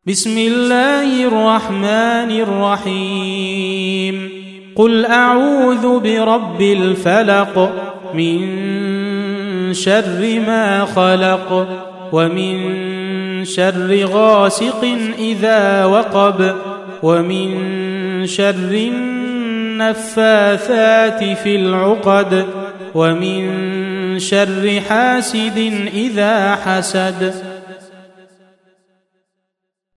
بسم الله الرحمن الرحيم قل أعوذ برب الفلق من شر ما خلق ومن شر غاسق إذا وقب ومن شر النفاثات في العقد ومن شر حاسد إذا حسد